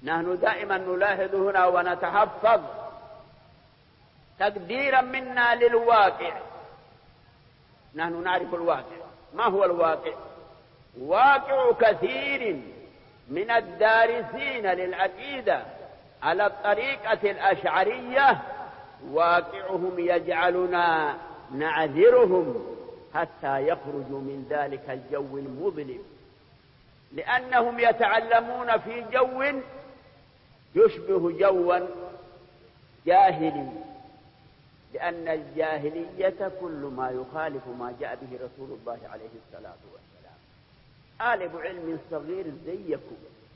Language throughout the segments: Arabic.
نحن دائما نلاحظ هنا ونتحفظ تقديرا منا للواقع. نحن نعرف الواقع. ما هو الواقع؟ واقع كثير من الدارسين للعقيدة على الطريقة الأشعرية واقعهم يجعلنا نعذرهم حتى يخرجوا من ذلك الجو المظلم، لأنهم يتعلمون في جو يشبه جوا جاهلي، لأن الجاهلية كل ما يخالف ما جاء به رسول الله عليه الصلاة والسلام. طالب علم صغير زيكم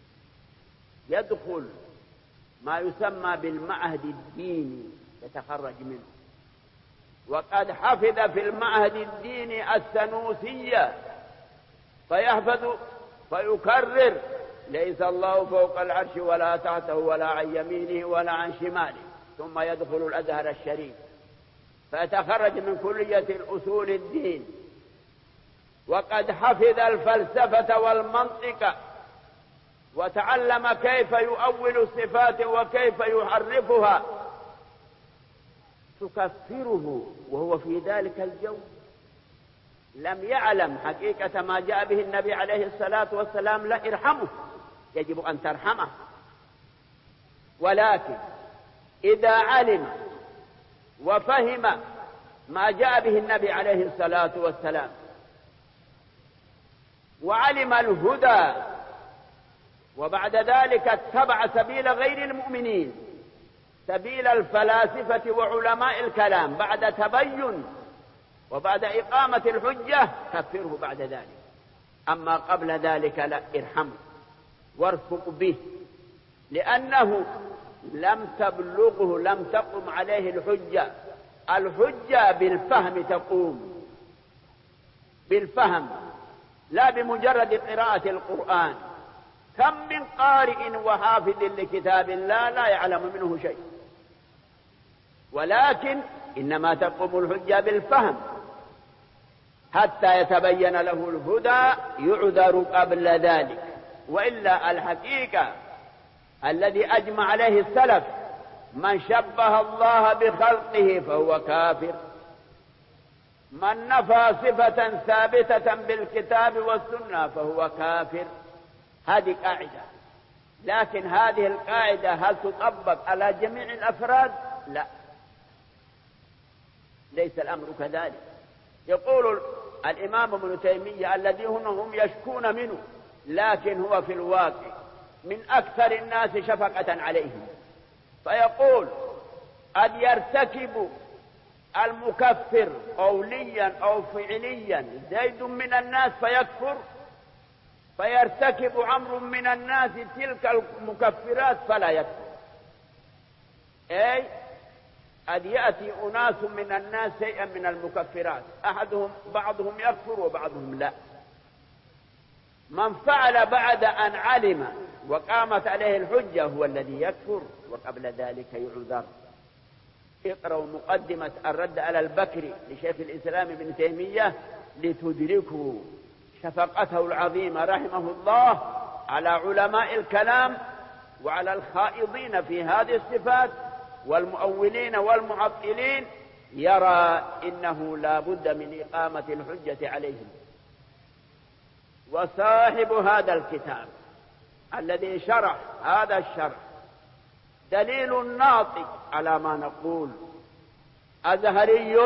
يدخل ما يسمى بالمعهد الديني يتخرج منه، وقد حفظ في المعهد الديني السنوسية فيحفظ فيكرر ليس الله فوق العرش ولا تحته ولا عن يمينه ولا عن شماله، ثم يدخل الأزهر الشريف فيتخرج من كلية الأصول الدين، وقد حفظ الفلسفة والمنطق وتعلم كيف يؤول الصفات وكيف يحرفها، تكفره وهو في ذلك الجو لم يعلم حقيقة ما جاء به النبي عليه الصلاة والسلام. لا ارحمه، يجب أن ترحمه. ولكن إذا علم وفهم ما جاء به النبي عليه الصلاة والسلام وعلم الهدى وبعد ذلك اتبع سبيل غير المؤمنين، سبيل الفلاسفة وعلماء الكلام بعد تبين وبعد إقامة الحجة، كفره بعد ذلك. أما قبل ذلك لا ارحمه وارفق به، لأنه لم تبلغه، لم تقم عليه الحجة. الحجة بالفهم تقوم، بالفهم لا بمجرد قراءة القرآن. كم من قارئ وحافظ لكتاب الله لا يعلم منه شيء، ولكن إنما تقوم الحجة بالفهم حتى يتبين له الهدى يعذر قبل ذلك. وإلا الحقيقة الذي أجمع عليه السلف من شبه الله بخلقه فهو كافر، من نفى صفة ثابتة بالكتاب والسنة فهو كافر. هذه قاعدة، لكن هذه القاعدة هل تطبق على جميع الأفراد؟ لا، ليس الأمر كذلك. يقول الإمام ابن تيمية الذي هم يشكون منه، لكن هو في الواقع من أكثر الناس شفقة عليهم، فيقول قد يرتكب المكفر قوليا أو فعليا زيد من الناس فيكفر، فيرتكب عمرو من الناس تلك المكفرات فلا يكفر. أي قد يأتي أناس من الناس شيئا من المكفرات، بعضهم يكفر وبعضهم لا. من فعل بعد أن علم وقامت عليه الحجة هو الذي يكفر، وقبل ذلك يعذر. اقرأوا مقدمة الرد على البكري لشيخ الإسلام ابن تيمية لتدركوا شفقته العظيمة رحمه الله على علماء الكلام وعلى الخائضين في هذه الصفات والمؤولين والمعطلين. يرى إنه لا بد من إقامة الحجة عليهم. وصاحب هذا الكتاب الذي شرح هذا الشرح دليل ناطق على ما نقول. أزهري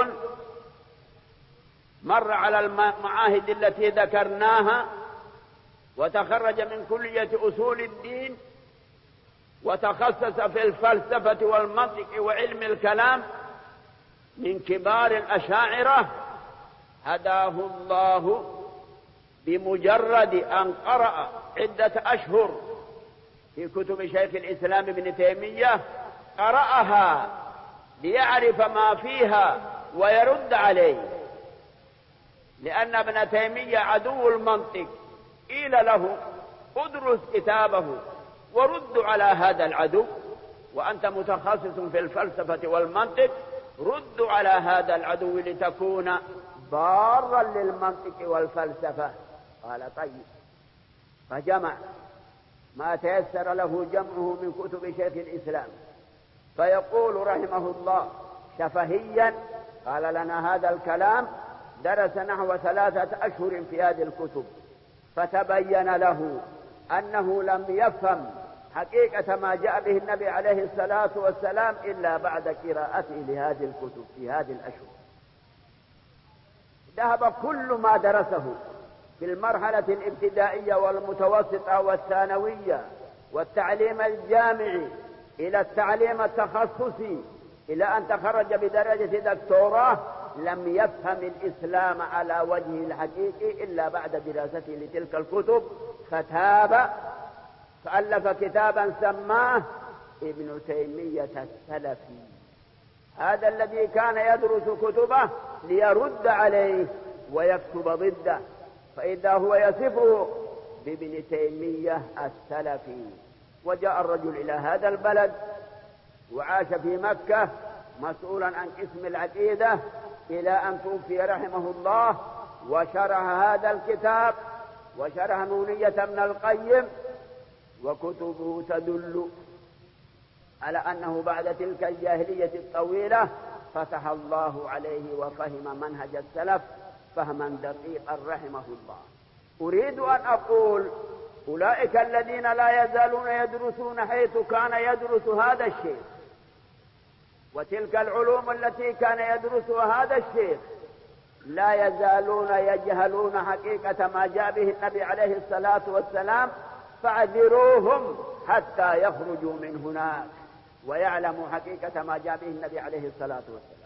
مر على المعاهد التي ذكرناها وتخرج من كلية أصول الدين وتخصص في الفلسفة والمنطق وعلم الكلام من كبار الأشاعرة، هداه الله بمجرد أن قرأ عدة أشهر في كتب شيخ الإسلام ابن تيمية، قرأها ليعرف ما فيها ويرد عليه، لأن ابن تيمية عدو المنطق. قيل له ادرس كتابه ورد على هذا العدو، وأنت متخصص في الفلسفة والمنطق، رد على هذا العدو لتكون ضارا للمنطق والفلسفة. قال طيب، فجمع ما تيسر له جمعه من كتب شيخ الإسلام، فيقول رحمه الله شفهيا قال لنا هذا الكلام، درس نحو 3 أشهر في هذه الكتب، فتبين له أنه لم يفهم حقيقة ما جاء به النبي عليه الصلاة والسلام إلا بعد قراءته لهذه الكتب في هذه الأشهر. ذهب كل ما درسه في المرحلة الابتدائية والمتوسطة والثانوية والتعليم الجامعي إلى التعليم التخصصي إلى أن تخرج بدرجة دكتوراه، لم يفهم الإسلام على وجهه الحقيقي إلا بعد دراسته لتلك الكتب، فتاب فألف كتابا سماه ابن تيمية السلفي. هذا الذي كان يدرس كتبه ليرد عليه ويكتب ضده، فإذا هو يصفه بابن تيمية السلفي. وجاء الرجل إلى هذا البلد وعاش في مكة مسؤولا عن قسم العقيدة إلى أن توفي رحمه الله، وشرح هذا الكتاب وشرح نونية ابن القيم، وكتبه تدل على أنه بعد تلك الجاهلية الطويلة فتح الله عليه وفهم منهج السلف فهما دقيقا رحمه الله. أريد أن أقول أولئك الذين لا يزالون يدرسون حيث كان يدرس هذا الشيخ، وتلك العلوم التي كان يدرسها هذا الشيخ لا يزالون يجهلون حقيقة ما جاء به النبي عليه الصلاة والسلام، فاعذروهم حتى يخرجوا من هناك ويعلموا حقيقة ما جاء به النبي عليه الصلاة والسلام.